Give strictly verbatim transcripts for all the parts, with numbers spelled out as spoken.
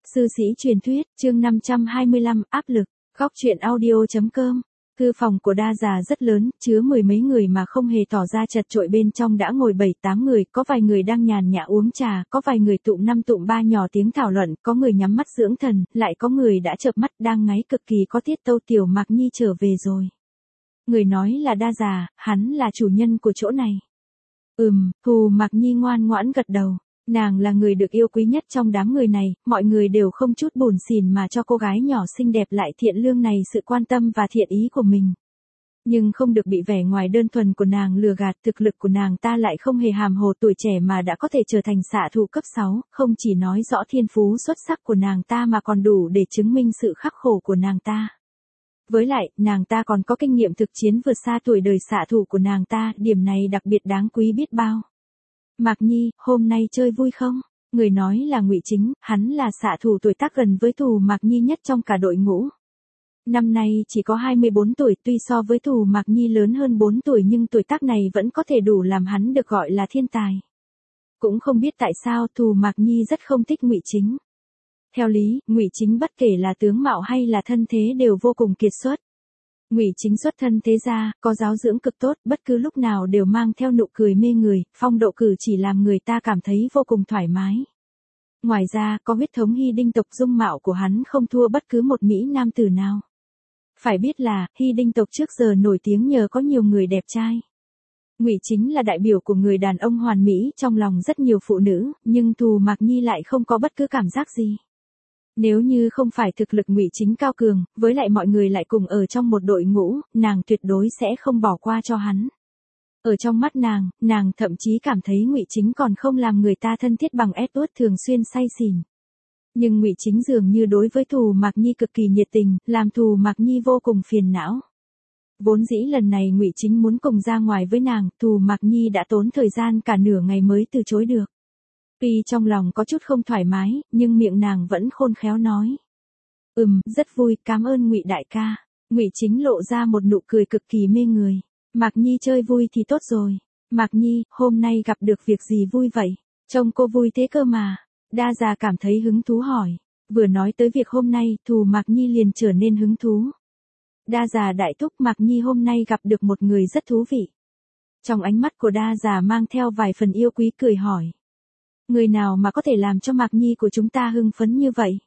Sư sĩ truyền thuyết, chương năm trăm hai mươi lăm, áp lực, góc truyện audio.com. Thư phòng của Đa Già rất lớn, chứa mười mấy người mà không hề tỏ ra chật chội, bên trong đã ngồi bảy tám người, có vài người đang nhàn nhã uống trà, có vài người tụm năm tụm ba nhỏ tiếng thảo luận, có người nhắm mắt dưỡng thần, lại có người đã chợp mắt đang ngáy cực kỳ có tiết tâu. Tiểu Mạc Nhi trở về rồi. Người nói là Đa Già, hắn là chủ nhân của chỗ này. Ừm, Thù Mạc Nhi ngoan ngoãn gật đầu. Nàng là người được yêu quý nhất trong đám người này, mọi người đều không chút buồn xỉn mà cho cô gái nhỏ xinh đẹp lại thiện lương này sự quan tâm và thiện ý của mình. Nhưng không được bị vẻ ngoài đơn thuần của nàng lừa gạt, thực lực của nàng ta lại không hề hàm hồ, tuổi trẻ mà đã có thể trở thành xạ thủ cấp sáu, không chỉ nói rõ thiên phú xuất sắc của nàng ta mà còn đủ để chứng minh sự khắc khổ của nàng ta. Với lại, nàng ta còn có kinh nghiệm thực chiến vượt xa tuổi đời xạ thủ của nàng ta, điểm này đặc biệt đáng quý biết bao. Mạc Nhi, hôm nay chơi vui không? Người nói là Ngụy Chính, hắn là xạ thủ tuổi tác gần với Thù Mạc Nhi nhất trong cả đội ngũ. Năm nay chỉ có hai mươi bốn tuổi, tuy so với Thù Mạc Nhi lớn hơn bốn tuổi nhưng tuổi tác này vẫn có thể đủ làm hắn được gọi là thiên tài. Cũng không biết tại sao Thù Mạc Nhi rất không thích Ngụy Chính. Theo lý, Ngụy Chính bất kể là tướng mạo hay là thân thế đều vô cùng kiệt xuất. Ngụy Chính xuất thân thế gia, có giáo dưỡng cực tốt, bất cứ lúc nào đều mang theo nụ cười mê người, phong độ cử chỉ làm người ta cảm thấy vô cùng thoải mái. Ngoài ra, có huyết thống Hy Đinh tộc, dung mạo của hắn không thua bất cứ một mỹ nam tử nào. Phải biết là, Hy Đinh tộc trước giờ nổi tiếng nhờ có nhiều người đẹp trai. Ngụy Chính là đại biểu của người đàn ông hoàn mỹ trong lòng rất nhiều phụ nữ, nhưng Thù Mạc Nhi lại không có bất cứ cảm giác gì. Nếu như không phải thực lực Ngụy Chính cao cường, với lại mọi người lại cùng ở trong một đội ngũ, nàng tuyệt đối sẽ không bỏ qua cho hắn. Ở trong mắt nàng, nàng thậm chí cảm thấy Ngụy Chính còn không làm người ta thân thiết bằng Edward thường xuyên say xỉn. Nhưng Ngụy Chính dường như đối với Thù Mạc Nhi cực kỳ nhiệt tình, làm Thù Mạc Nhi vô cùng phiền não. Vốn dĩ lần này Ngụy Chính muốn cùng ra ngoài với nàng, Thù Mạc Nhi đã tốn thời gian cả nửa ngày mới từ chối được. Tuy trong lòng có chút không thoải mái, nhưng miệng nàng vẫn khôn khéo nói. Ừm, rất vui, cảm ơn Ngụy đại ca. Ngụy Chính lộ ra một nụ cười cực kỳ mê người. Mạc Nhi chơi vui thì tốt rồi. Mạc Nhi, hôm nay gặp được việc gì vui vậy? Trông cô vui thế cơ mà. Đa Già cảm thấy hứng thú hỏi. Vừa nói tới việc hôm nay, Thù Mạc Nhi liền trở nên hứng thú. Đa Già đại thúc, Mạc Nhi hôm nay gặp được một người rất thú vị. Trong ánh mắt của Đa Già mang theo vài phần yêu quý, cười hỏi. Người nào mà có thể làm cho Mạc Nhi của chúng ta hưng phấn như vậy?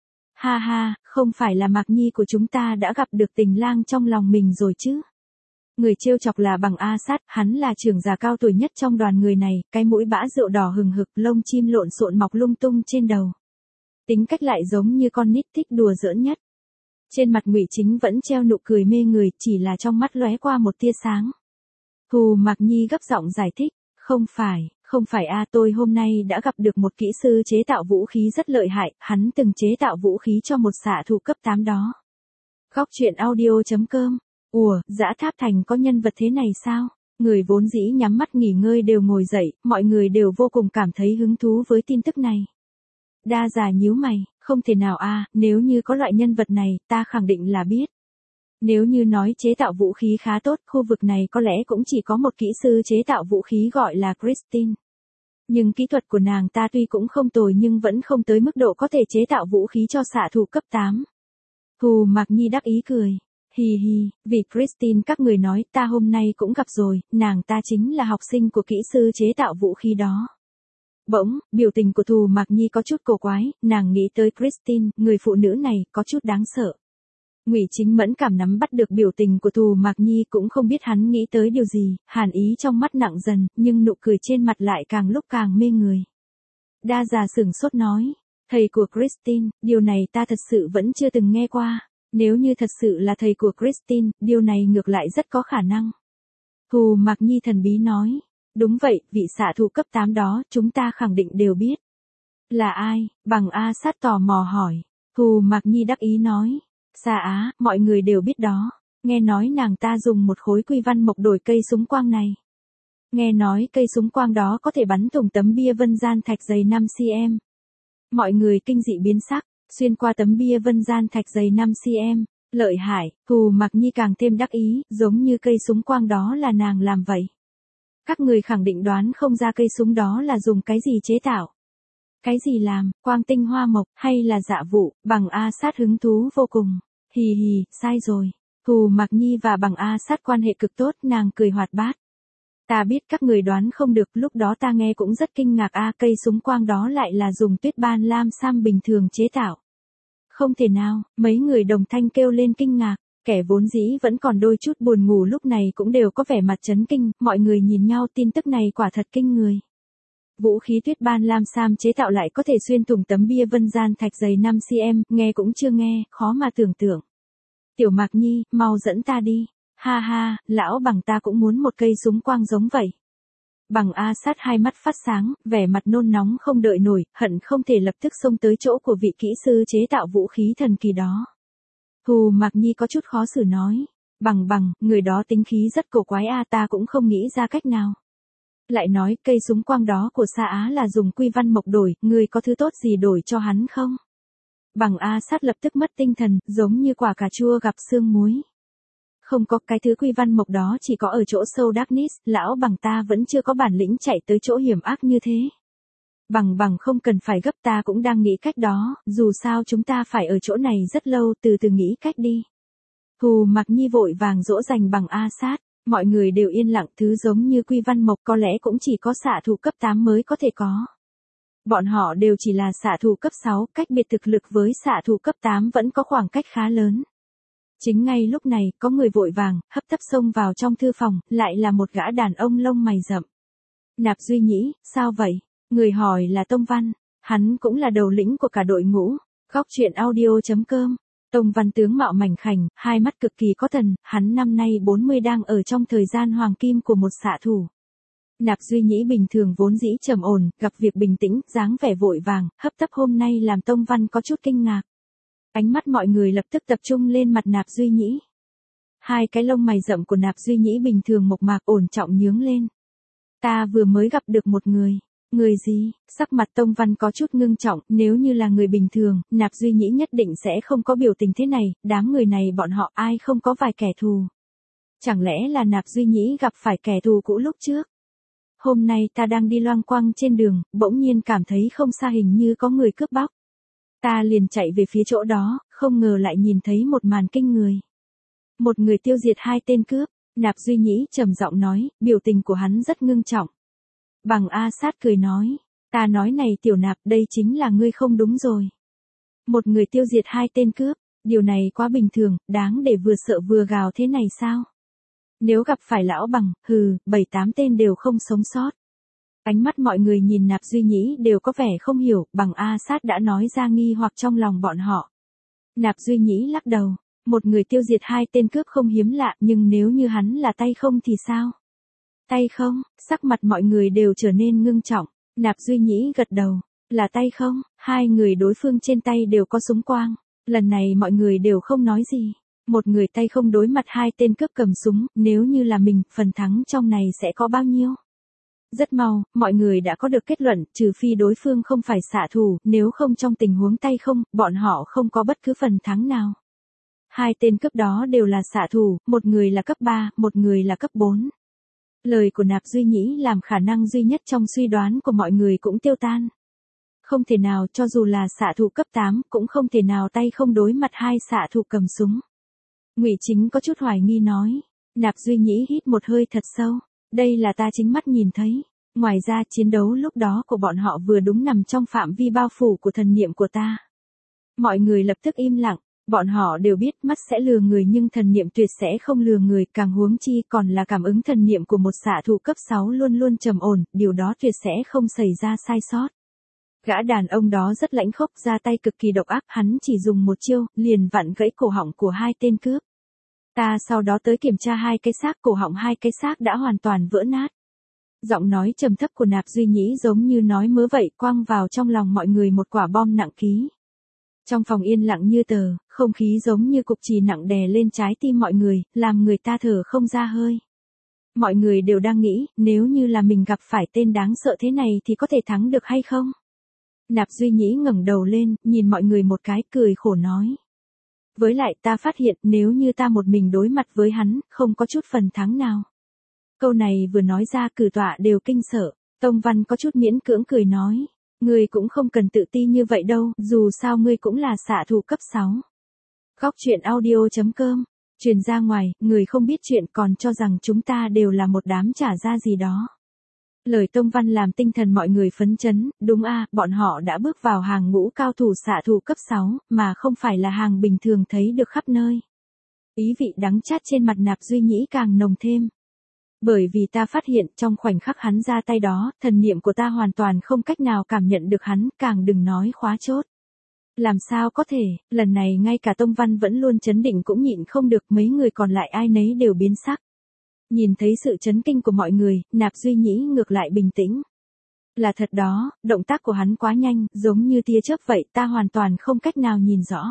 Ha ha, không phải là Mạc Nhi của chúng ta đã gặp được tình lang trong lòng mình rồi chứ? Người trêu chọc là Bằng A Sát, hắn là trưởng già cao tuổi nhất trong đoàn người này, cái mũi bã rượu đỏ hừng hực, lông chim lộn xộn mọc lung tung trên đầu. Tính cách lại giống như con nít thích đùa giỡn nhất. Trên mặt Ngụy Chính vẫn treo nụ cười mê người, chỉ là trong mắt lóe qua một tia sáng. Thù Mạc Nhi gấp giọng giải thích, không phải. Không phải a, tôi hôm nay đã gặp được một kỹ sư chế tạo vũ khí rất lợi hại, hắn từng chế tạo vũ khí cho một xạ thủ cấp tám đó. Góc truyện audio.com. Ủa, Dã Tháp Thành có nhân vật thế này sao? Người vốn dĩ nhắm mắt nghỉ ngơi đều ngồi dậy, mọi người đều vô cùng cảm thấy hứng thú với tin tức này. Đa Già nhíu mày, không thể nào a, nếu như có loại nhân vật này, ta khẳng định là biết. Nếu như nói chế tạo vũ khí khá tốt, khu vực này có lẽ cũng chỉ có một kỹ sư chế tạo vũ khí gọi là Christine. Nhưng kỹ thuật của nàng ta tuy cũng không tồi nhưng vẫn không tới mức độ có thể chế tạo vũ khí cho xạ thủ cấp tám. Thù Mạc Nhi đắc ý cười. Hi hi, vì Christine các người nói, ta hôm nay cũng gặp rồi, nàng ta chính là học sinh của kỹ sư chế tạo vũ khí đó. Bỗng, biểu tình của Thù Mạc Nhi có chút cổ quái, nàng nghĩ tới Christine, người phụ nữ này, có chút đáng sợ. Ngụy Chính mẫn cảm nắm bắt được biểu tình của Thù Mạc Nhi, cũng không biết hắn nghĩ tới điều gì, hàn ý trong mắt nặng dần, nhưng nụ cười trên mặt lại càng lúc càng mê người. Đa Già sửng sốt nói, thầy của Christine, điều này ta thật sự vẫn chưa từng nghe qua, nếu như thật sự là thầy của Christine, điều này ngược lại rất có khả năng. Thù Mạc Nhi thần bí nói, đúng vậy, vị xạ thủ cấp tám đó, chúng ta khẳng định đều biết. Là ai? Bằng A Sát tò mò hỏi. Thù Mạc Nhi đắc ý nói. Xa Á, mọi người đều biết đó. Nghe nói nàng ta dùng một khối quy văn mộc đổi cây súng quang này. Nghe nói cây súng quang đó có thể bắn thủng tấm bia vân gian thạch dày năm xăng-ti-mét. Mọi người kinh dị biến sắc, xuyên qua tấm bia vân gian thạch dày năm xăng-ti-mét. Lợi hại, Thù Mạc Nhi càng thêm đắc ý, giống như cây súng quang đó là nàng làm vậy. Các người khẳng định đoán không ra cây súng đó là dùng cái gì chế tạo. Cái gì làm, quang tinh hoa mộc, hay là dạ vụ, bằng A Sát hứng thú vô cùng. Hì hì, sai rồi. Hù Mạc Nhi và bằng A Sát quan hệ cực tốt, nàng cười hoạt bát. Ta biết các người đoán không được, lúc đó ta nghe cũng rất kinh ngạc a, cây súng quang đó lại là dùng tuyết ban lam sam bình thường chế tạo. Không thể nào, mấy người đồng thanh kêu lên kinh ngạc, kẻ vốn dĩ vẫn còn đôi chút buồn ngủ lúc này cũng đều có vẻ mặt chấn kinh, mọi người nhìn nhau, tin tức này quả thật kinh người. Vũ khí tuyết ban lam sam chế tạo lại có thể xuyên thủng tấm bia vân gian thạch dày năm xăng-ti-mét, nghe cũng chưa nghe, khó mà tưởng tượng. Tiểu Mạc Nhi, mau dẫn ta đi. Ha ha, lão bằng ta cũng muốn một cây súng quang giống vậy. Bằng A Sát hai mắt phát sáng, vẻ mặt nôn nóng không đợi nổi, hận không thể lập tức xông tới chỗ của vị kỹ sư chế tạo vũ khí thần kỳ đó. Hù Mạc Nhi có chút khó xử nói. Bằng bằng, người đó tính khí rất cổ quái a, ta cũng không nghĩ ra cách nào. Lại nói cây súng quang đó của Sa Á là dùng quy văn mộc đổi, người có thứ tốt gì đổi cho hắn không? Bằng A Sát lập tức mất tinh thần, giống như quả cà chua gặp sương muối. Không có, cái thứ quy văn mộc đó chỉ có ở chỗ sâu Darkness, lão bằng ta vẫn chưa có bản lĩnh chạy tới chỗ hiểm ác như thế. Bằng bằng không cần phải gấp, ta cũng đang nghĩ cách đó, dù sao chúng ta phải ở chỗ này rất lâu, từ từ nghĩ cách đi. Hù Mạc Nhi vội vàng dỗ dành bằng A Sát, mọi người đều yên lặng, thứ giống như quy văn mộc có lẽ cũng chỉ có xạ thủ cấp tám mới có thể có. Bọn họ đều chỉ là xạ thủ cấp sáu, cách biệt thực lực với xạ thủ cấp tám vẫn có khoảng cách khá lớn. Chính ngay lúc này, có người vội vàng, hấp tấp xông vào trong thư phòng, lại là một gã đàn ông lông mày rậm. Nạp Duy Nhĩ, sao vậy? Người hỏi là Tông Văn, hắn cũng là đầu lĩnh của cả đội ngũ. Góc truyện audio chấm com. Tông Văn tướng mạo mảnh khảnh, hai mắt cực kỳ có thần, hắn năm nay bốn mươi đang ở trong thời gian hoàng kim của một xạ thủ. Nạp Duy Nhĩ bình thường vốn dĩ trầm ổn, gặp việc bình tĩnh, dáng vẻ vội vàng, hấp tấp hôm nay làm Tông Văn có chút kinh ngạc. Ánh mắt mọi người lập tức tập trung lên mặt Nạp Duy Nhĩ. Hai cái lông mày rậm của Nạp Duy Nhĩ bình thường mộc mạc ổn trọng nhướng lên. Ta vừa mới gặp được một người. Người gì? Sắc mặt Tông Văn có chút ngưng trọng, nếu như là người bình thường, Nạp Duy Nhĩ nhất định sẽ không có biểu tình thế này, đám người này bọn họ ai không có vài kẻ thù. Chẳng lẽ là Nạp Duy Nhĩ gặp phải kẻ thù cũ lúc trước? Hôm nay ta đang đi loang quang trên đường, bỗng nhiên cảm thấy không xa hình như có người cướp bóc. Ta liền chạy về phía chỗ đó, không ngờ lại nhìn thấy một màn kinh người. Một người tiêu diệt hai tên cướp, Nạp Duy Nhĩ trầm giọng nói, biểu tình của hắn rất ngưng trọng. Bằng A Sát cười nói, ta nói này Tiểu Nạp, đây chính là ngươi không đúng rồi. Một người tiêu diệt hai tên cướp, điều này quá bình thường, đáng để vừa sợ vừa gào thế này sao? Nếu gặp phải lão bằng, hừ, bảy tám tên đều không sống sót. Ánh mắt mọi người nhìn Nạp Duy Nhĩ đều có vẻ không hiểu, bằng A Sát đã nói ra nghi hoặc trong lòng bọn họ. Nạp Duy Nhĩ lắc đầu, một người tiêu diệt hai tên cướp không hiếm lạ, nhưng nếu như hắn là tay không thì sao? Tay không, sắc mặt mọi người đều trở nên ngưng trọng, Nạp Duy Nhĩ gật đầu, là tay không, hai người đối phương trên tay đều có súng quang, lần này mọi người đều không nói gì. Một người tay không đối mặt hai tên cướp cầm súng, nếu như là mình, phần thắng trong này sẽ có bao nhiêu? Rất mau, mọi người đã có được kết luận, trừ phi đối phương không phải xạ thủ, nếu không trong tình huống tay không, bọn họ không có bất cứ phần thắng nào. Hai tên cướp đó đều là xạ thủ, một người là cấp ba, một người là cấp bốn. Lời của Nạp Duy Nhĩ làm khả năng duy nhất trong suy đoán của mọi người cũng tiêu tan. Không thể nào, cho dù là xạ thủ cấp tám, cũng không thể nào tay không đối mặt hai xạ thủ cầm súng. Ngụy Chính có chút hoài nghi nói. Nạp Duy Nhĩ hít một hơi thật sâu. Đây là ta chính mắt nhìn thấy. Ngoài ra, chiến đấu lúc đó của bọn họ vừa đúng nằm trong phạm vi bao phủ của thần niệm của ta. Mọi người lập tức im lặng. Bọn họ đều biết mắt sẽ lừa người nhưng thần niệm tuyệt sẽ không lừa người, càng huống chi còn là cảm ứng thần niệm của một xạ thủ cấp sáu luôn luôn trầm ổn, điều đó tuyệt sẽ không xảy ra sai sót. Gã đàn ông đó rất lãnh khốc, ra tay cực kỳ độc ác, hắn chỉ dùng một chiêu, liền vặn gãy cổ họng của hai tên cướp. Ta sau đó tới kiểm tra hai cái xác, cổ họng hai cái xác đã hoàn toàn vỡ nát. Giọng nói trầm thấp của Nạp Duy Nhĩ giống như nói mớ vậy, quăng vào trong lòng mọi người một quả bom nặng ký. Trong phòng yên lặng như tờ, không khí giống như cục chì nặng đè lên trái tim mọi người, làm người ta thở không ra hơi. Mọi người đều đang nghĩ, nếu như là mình gặp phải tên đáng sợ thế này thì có thể thắng được hay không? Nạp Duy Nhĩ ngẩng đầu lên, nhìn mọi người một cái, cười khổ nói. Với lại ta phát hiện nếu như ta một mình đối mặt với hắn, không có chút phần thắng nào. Câu này vừa nói ra cử tọa đều kinh sợ, Tông Văn có chút miễn cưỡng cười nói. Ngươi cũng không cần tự ti như vậy đâu, dù sao ngươi cũng là xạ thủ cấp sáu. Góc chuyện audio.com, truyền ra ngoài, người không biết chuyện còn cho rằng chúng ta đều là một đám trả ra gì đó. Lời Tông Văn làm tinh thần mọi người phấn chấn, đúng a, bọn họ đã bước vào hàng ngũ cao thủ xạ thủ cấp sáu, mà không phải là hàng bình thường thấy được khắp nơi. Ý vị đắng chát trên mặt Nạp Duy Nhĩ càng nồng thêm. Bởi vì ta phát hiện trong khoảnh khắc hắn ra tay đó, thần niệm của ta hoàn toàn không cách nào cảm nhận được hắn, càng đừng nói khóa chốt. Làm sao có thể, lần này ngay cả Tông Văn vẫn luôn chấn định cũng nhịn không được, mấy người còn lại ai nấy đều biến sắc. Nhìn thấy sự chấn kinh của mọi người, Nạp Duy Nhĩ ngược lại bình tĩnh. Là thật đó, động tác của hắn quá nhanh, giống như tia chớp vậy, ta hoàn toàn không cách nào nhìn rõ.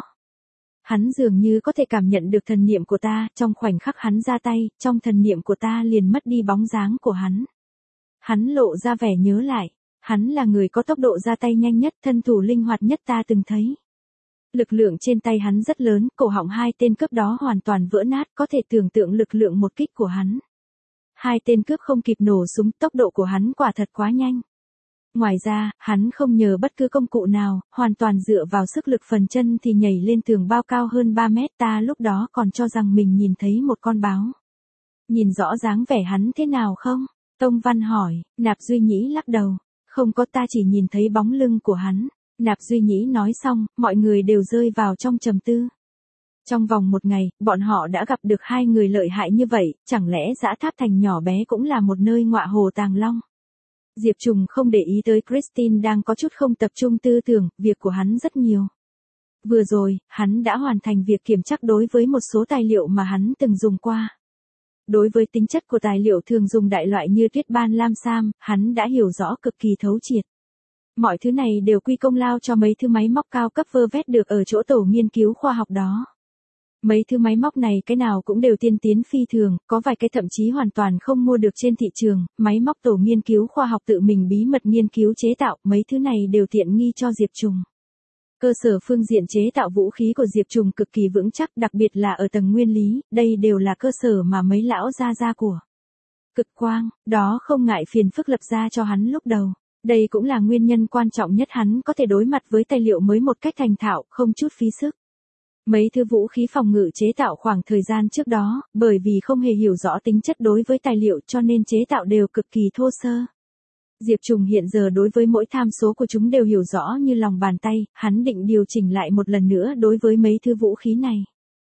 Hắn dường như có thể cảm nhận được thần niệm của ta, trong khoảnh khắc hắn ra tay, trong thần niệm của ta liền mất đi bóng dáng của hắn. Hắn lộ ra vẻ nhớ lại, hắn là người có tốc độ ra tay nhanh nhất, thân thủ linh hoạt nhất ta từng thấy. Lực lượng trên tay hắn rất lớn, cổ họng hai tên cướp đó hoàn toàn vỡ nát, có thể tưởng tượng lực lượng một kích của hắn. Hai tên cướp không kịp nổ súng, tốc độ của hắn quả thật quá nhanh. Ngoài ra, hắn không nhờ bất cứ công cụ nào, hoàn toàn dựa vào sức lực phần chân thì nhảy lên tường bao cao hơn ba mét, ta lúc đó còn cho rằng mình nhìn thấy một con báo. Nhìn rõ dáng vẻ hắn thế nào không? Tông Văn hỏi. Nạp Duy Nhĩ lắc đầu. Không có, ta chỉ nhìn thấy bóng lưng của hắn. Nạp Duy Nhĩ nói xong, mọi người đều rơi vào trong trầm tư. Trong vòng một ngày, bọn họ đã gặp được hai người lợi hại như vậy, chẳng lẽ Dã Tháp Thành nhỏ bé cũng là một nơi ngọa hồ tàng long? Diệp Trùng không để ý tới Christine đang có chút không tập trung tư tưởng, việc của hắn rất nhiều. Vừa rồi, hắn đã hoàn thành việc kiểm tra đối với một số tài liệu mà hắn từng dùng qua. Đối với tính chất của tài liệu thường dùng đại loại như tuyết ban lam sam, hắn đã hiểu rõ cực kỳ thấu triệt. Mọi thứ này đều quy công lao cho mấy thứ máy móc cao cấp vơ vét được ở chỗ tổ nghiên cứu khoa học đó. Mấy thứ máy móc này cái nào cũng đều tiên tiến phi thường, có vài cái thậm chí hoàn toàn không mua được trên thị trường, máy móc tổ nghiên cứu khoa học tự mình bí mật nghiên cứu chế tạo, mấy thứ này đều tiện nghi cho Diệp Trùng. Cơ sở phương diện chế tạo vũ khí của Diệp Trùng cực kỳ vững chắc, đặc biệt là ở tầng nguyên lý, đây đều là cơ sở mà mấy lão gia gia của Cực Quang, đó không ngại phiền phức lập ra cho hắn lúc đầu. Đây cũng là nguyên nhân quan trọng nhất hắn có thể đối mặt với tài liệu mới một cách thành thạo, không chút phí sức. Mấy thứ vũ khí phòng ngự chế tạo khoảng thời gian trước đó, bởi vì không hề hiểu rõ tính chất đối với tài liệu cho nên chế tạo đều cực kỳ thô sơ. Diệp Trùng hiện giờ đối với mỗi tham số của chúng đều hiểu rõ như lòng bàn tay, hắn định điều chỉnh lại một lần nữa đối với mấy thứ vũ khí này.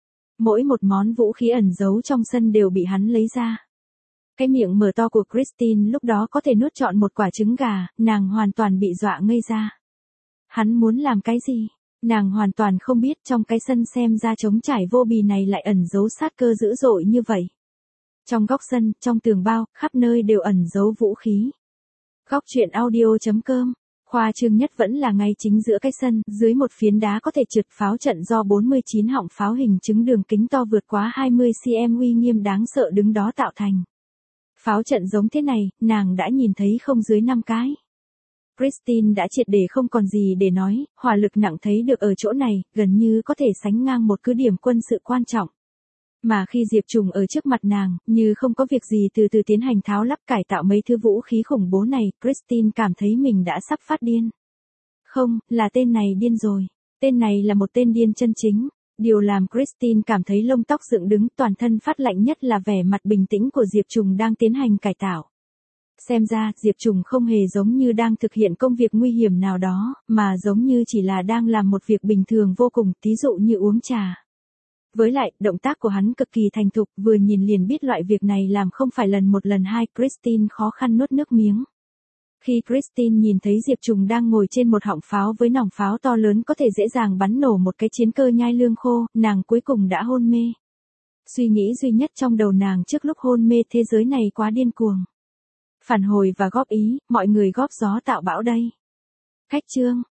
Mỗi một món vũ khí ẩn giấu trong sân đều bị hắn lấy ra. Cái miệng mở to của Christine lúc đó có thể nuốt trọn một quả trứng gà, nàng hoàn toàn bị dọa ngây ra. Hắn muốn làm cái gì? Nàng hoàn toàn không biết trong cái sân xem ra trống trải vô bì này lại ẩn giấu sát cơ dữ dội như vậy. Trong góc sân, trong tường bao, khắp nơi đều ẩn giấu vũ khí. Góc chuyện audio.com, khoa trương nhất vẫn là ngay chính giữa cái sân, dưới một phiến đá có thể trượt pháo trận do bốn mươi chín họng pháo hình trứng đường kính to vượt quá hai mươi xăng-ti-mét uy nghiêm đáng sợ đứng đó tạo thành. Pháo trận giống thế này, nàng đã nhìn thấy không dưới năm cái. Christine đã triệt để không còn gì để nói, hỏa lực nặng thấy được ở chỗ này, gần như có thể sánh ngang một cứ điểm quân sự quan trọng. Mà khi Diệp Trùng ở trước mặt nàng, như không có việc gì từ từ tiến hành tháo lắp cải tạo mấy thứ vũ khí khủng bố này, Christine cảm thấy mình đã sắp phát điên. Không, là tên này điên rồi. Tên này là một tên điên chân chính. Điều làm Christine cảm thấy lông tóc dựng đứng, toàn thân phát lạnh nhất là vẻ mặt bình tĩnh của Diệp Trùng đang tiến hành cải tạo. Xem ra, Diệp Trùng không hề giống như đang thực hiện công việc nguy hiểm nào đó, mà giống như chỉ là đang làm một việc bình thường vô cùng, ví dụ như uống trà. Với lại, động tác của hắn cực kỳ thành thục, vừa nhìn liền biết loại việc này làm không phải lần một lần hai, Christine khó khăn nuốt nước miếng. Khi Christine nhìn thấy Diệp Trùng đang ngồi trên một họng pháo với nòng pháo to lớn có thể dễ dàng bắn nổ một cái chiến cơ nhai lương khô, nàng cuối cùng đã hôn mê. Suy nghĩ duy nhất trong đầu nàng trước lúc hôn mê, thế giới này quá điên cuồng. Phản hồi và góp ý, mọi người góp gió tạo bão đây. Khách chương.